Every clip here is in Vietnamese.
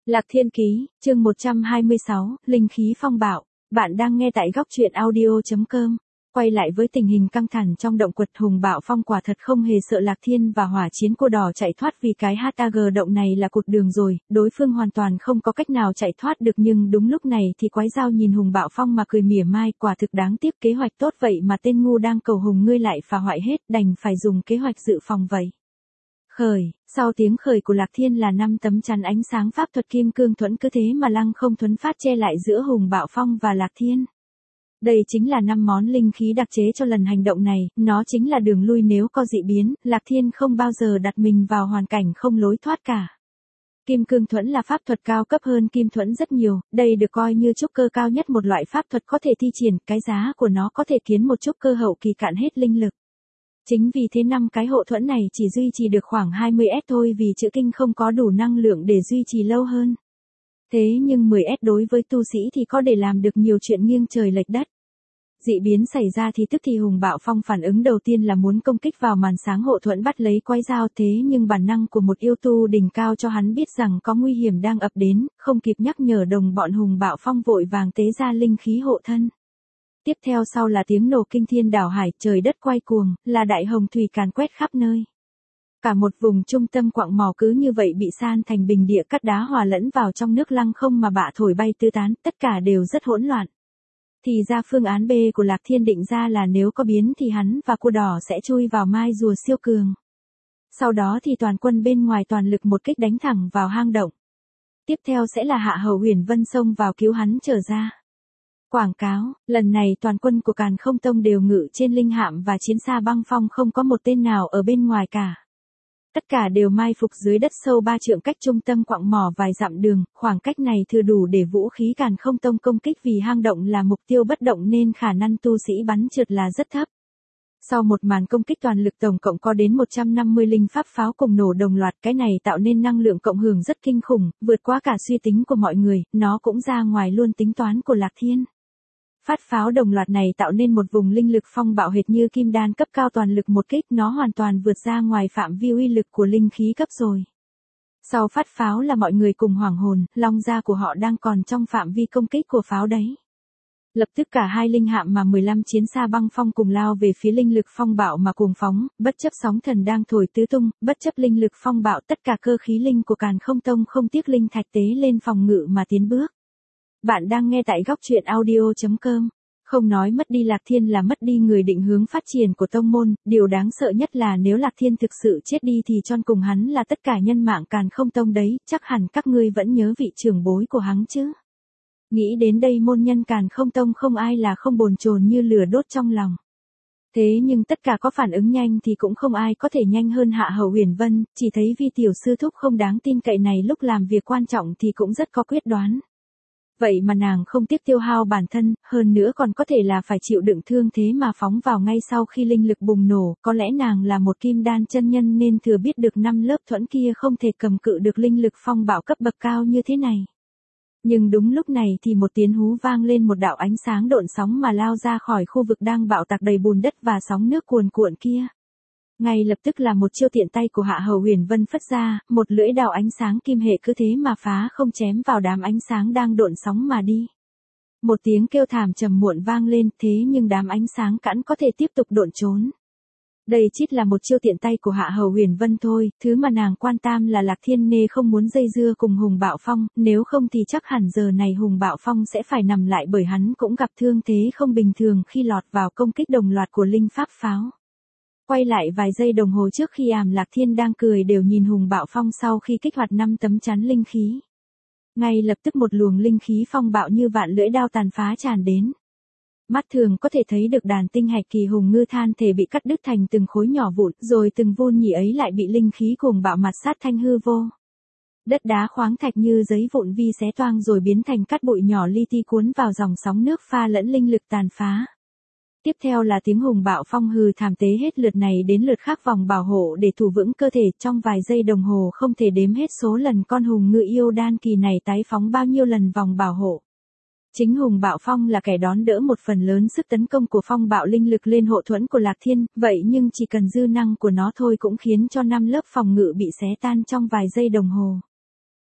Lạc Thiên Ký, chương 126, Linh khí phong bạo. Bạn đang nghe tại góc truyện audio.com. Quay lại với tình hình căng thẳng trong động quật, Hùng Bạo Phong quả thật không hề sợ Lạc Thiên và hỏa chiến cô đỏ chạy thoát, vì cái HAG động này là cột đường rồi, đối phương hoàn toàn không có cách nào chạy thoát được. Nhưng đúng lúc này thì Quái Dao nhìn Hùng Bạo Phong mà cười mỉa mai, quả thực đáng tiếc, kế hoạch tốt vậy mà tên ngu đang cầu hùng ngươi lại phá hoại hết, đành phải dùng kế hoạch dự phòng vậy. Khởi, sau tiếng khởi của Lạc Thiên là 5 tấm chắn ánh sáng pháp thuật kim cương thuẫn, cứ thế mà lăng không thuẫn phát che lại giữa Hùng Bạo Phong và Lạc Thiên. Đây chính là 5 món linh khí đặc chế cho lần hành động này, nó chính là đường lui nếu có dị biến, Lạc Thiên không bao giờ đặt mình vào hoàn cảnh không lối thoát cả. Kim cương thuẫn là pháp thuật cao cấp hơn kim thuẫn rất nhiều, đây được coi như trúc cơ cao nhất một loại pháp thuật có thể thi triển, cái giá của nó có thể khiến một trúc cơ hậu kỳ cạn hết linh lực. Chính vì thế 5 cái hộ thuẫn này chỉ duy trì được khoảng 20S thôi, vì chữ kinh không có đủ năng lượng để duy trì lâu hơn. Thế nhưng 10S đối với tu sĩ thì có để làm được nhiều chuyện nghiêng trời lệch đất. Dị biến xảy ra thì tức thì Hùng Bạo Phong phản ứng đầu tiên là muốn công kích vào màn sáng hộ thuẫn bắt lấy Quái Dao, thế nhưng bản năng của một yêu tu đỉnh cao cho hắn biết rằng có nguy hiểm đang ập đến, không kịp nhắc nhở đồng bọn, Hùng Bạo Phong vội vàng tế ra linh khí hộ thân. Tiếp theo sau là tiếng nổ kinh thiên đảo hải, trời đất quay cuồng, là đại hồng thủy càn quét khắp nơi. Cả một vùng trung tâm quặng mỏ cứ như vậy bị san thành bình địa, cát đá hòa lẫn vào trong nước lăng không mà bạ thổi bay tứ tán, tất cả đều rất hỗn loạn. Thì ra phương án B của Lạc Thiên định ra là nếu có biến thì hắn và cô đỏ sẽ chui vào mai rùa siêu cường. Sau đó thì toàn quân bên ngoài toàn lực một kích đánh thẳng vào hang động. Tiếp theo sẽ là Hạ Hầu Huyền Vân xông vào cứu hắn trở ra. Quảng cáo, lần này toàn quân của Càn Không Tông đều ngự trên linh hạm và chiến xa băng phong, không có một tên nào ở bên ngoài cả. Tất cả đều mai phục dưới đất sâu 3 trượng cách trung tâm quặng mỏ vài dặm đường, khoảng cách này thừa đủ để vũ khí Càn Không Tông công kích, vì hang động là mục tiêu bất động nên khả năng tu sĩ bắn trượt là rất thấp. Sau một màn công kích toàn lực tổng cộng có đến 150 linh pháp pháo cùng nổ đồng loạt, cái này tạo nên năng lượng cộng hưởng rất kinh khủng, vượt quá cả suy tính của mọi người, nó cũng ra ngoài luôn tính toán của Lạc Thiên. Phát pháo đồng loạt này tạo nên một vùng linh lực phong bạo hệt như kim đan cấp cao, toàn lực một kích, nó hoàn toàn vượt ra ngoài phạm vi uy lực của linh khí cấp rồi. Sau phát pháo là mọi người cùng hoảng hồn, long gia của họ đang còn trong phạm vi công kích của pháo đấy. Lập tức cả hai linh hạm mà 15 chiến xa băng phong cùng lao về phía linh lực phong bạo mà cuồng phóng, bất chấp sóng thần đang thổi tứ tung, bất chấp linh lực phong bạo, tất cả cơ khí linh của Càn Không Tông không tiếc linh thạch tế lên phòng ngự mà tiến bước. Bạn đang nghe tại góc truyện audio.com. Không nói mất đi Lạc Thiên là mất đi người định hướng phát triển của tông môn, điều đáng sợ nhất là nếu Lạc Thiên thực sự chết đi thì chôn cùng hắn là tất cả nhân mạng Càn Không Tông đấy, chắc hẳn các ngươi vẫn nhớ vị trưởng bối của hắn chứ. Nghĩ đến đây môn nhân Càn Không Tông không ai là không bồn chồn như lửa đốt trong lòng. Thế nhưng tất cả có phản ứng nhanh thì cũng không ai có thể nhanh hơn Hạ Hầu Huyền Vân, chỉ thấy Vi tiểu sư thúc không đáng tin cậy này lúc làm việc quan trọng thì cũng rất có quyết đoán. Vậy mà nàng không tiếc tiêu hao bản thân, hơn nữa còn có thể là phải chịu đựng thương thế mà phóng vào ngay sau khi linh lực bùng nổ, có lẽ nàng là một kim đan chân nhân nên thừa biết được 5 lớp thuẫn kia không thể cầm cự được linh lực phong bạo cấp bậc cao như thế này. Nhưng đúng lúc này thì một tiếng hú vang lên, một đạo ánh sáng độn sóng mà lao ra khỏi khu vực đang bạo tạc đầy bùn đất và sóng nước cuồn cuộn kia. Ngay lập tức là một chiêu tiện tay của Hạ Hầu Huyền Vân phất ra, một lưỡi đao ánh sáng kim hệ cứ thế mà phá không chém vào đám ánh sáng đang độn sóng mà đi. Một tiếng kêu thảm trầm muộn vang lên, thế nhưng đám ánh sáng cẵn có thể tiếp tục độn trốn. Đây chỉ là một chiêu tiện tay của Hạ Hầu Huyền Vân thôi, thứ mà nàng quan tâm là Lạc Thiên nê không muốn dây dưa cùng Hùng Bạo Phong, nếu không thì chắc hẳn giờ này Hùng Bạo Phong sẽ phải nằm lại, bởi hắn cũng gặp thương thế không bình thường khi lọt vào công kích đồng loạt của linh pháp pháo. Quay lại vài giây đồng hồ trước khi Lạc Thiên đang cười đều nhìn Hùng Bạo Phong sau khi kích hoạt 5 tấm chắn linh khí. Ngay lập tức một luồng linh khí phong bạo như vạn lưỡi đao tàn phá tràn đến. Mắt thường có thể thấy được đàn tinh hạch kỳ hùng ngư than thể bị cắt đứt thành từng khối nhỏ vụn, rồi từng vun nhị ấy lại bị linh khí cuồng bạo mặt sát thanh hư vô. Đất đá khoáng thạch như giấy vụn vi xé toang rồi biến thành cát bụi nhỏ li ti cuốn vào dòng sóng nước pha lẫn linh lực tàn phá. Tiếp theo là tiếng Hùng Bạo Phong hừ thảm tế hết lượt này đến lượt khác vòng bảo hộ để thủ vững cơ thể, trong vài giây đồng hồ không thể đếm hết số lần con hùng ngự yêu đan kỳ này tái phóng bao nhiêu lần vòng bảo hộ. Chính Hùng Bạo Phong là kẻ đón đỡ một phần lớn sức tấn công của phong bạo linh lực lên hộ thuẫn của Lạc Thiên, vậy nhưng chỉ cần dư năng của nó thôi cũng khiến cho 5 lớp phòng ngự bị xé tan trong vài giây đồng hồ.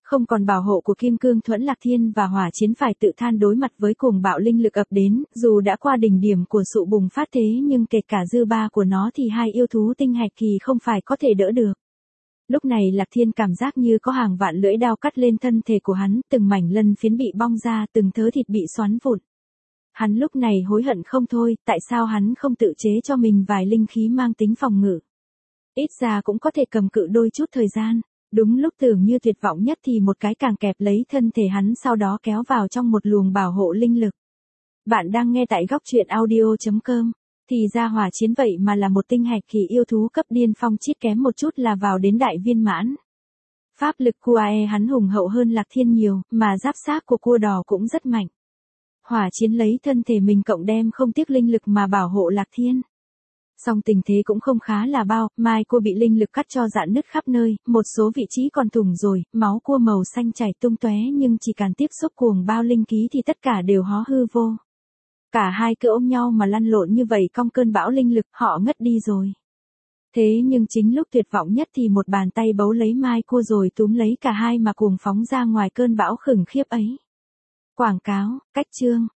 Không còn bảo hộ của Kim Cương Thuẫn Lạc Thiên và Hỏa Chiến phải tự than đối mặt với cuồng bạo linh lực ập đến, dù đã qua đỉnh điểm của sự bùng phát thế nhưng kể cả dư ba của nó thì hai yêu thú tinh hạch kỳ không phải có thể đỡ được. Lúc này Lạc Thiên cảm giác như có hàng vạn lưỡi đao cắt lên thân thể của hắn, từng mảnh lân phiến bị bong ra, từng thớ thịt bị xoắn vụn. Hắn lúc này hối hận không thôi, tại sao hắn không tự chế cho mình vài linh khí mang tính phòng ngự. Ít ra cũng có thể cầm cự đôi chút thời gian. Đúng lúc tưởng như tuyệt vọng nhất thì một cái càng kẹp lấy thân thể hắn sau đó kéo vào trong một luồng bảo hộ linh lực. Bạn đang nghe tại góc truyện audio.com. Thì ra Hỏa Chiến vậy mà là một tinh hạch kỳ yêu thú cấp điên phong, chít kém một chút là vào đến đại viên mãn. Pháp lực Kuae hắn hùng hậu hơn Lạc Thiên nhiều, mà giáp xác của cua đỏ cũng rất mạnh. Hỏa Chiến lấy thân thể mình cộng đem không tiếc linh lực mà bảo hộ Lạc Thiên. Song tình thế cũng không khá là bao, mai cua bị linh lực cắt cho rạn nứt khắp nơi, một số vị trí còn thủng rồi, máu cua màu xanh chảy tung tóe nhưng chỉ cần tiếp xúc cuồng bao linh khí thì tất cả đều hó hư vô. Cả hai cứ ôm nhau mà lăn lộn như vậy trong cơn bão linh lực, họ ngất đi rồi. Thế nhưng chính lúc tuyệt vọng nhất thì một bàn tay bấu lấy mai cua rồi túm lấy cả hai mà cuồng phóng ra ngoài cơn bão khủng khiếp ấy. Quảng cáo, cách chương.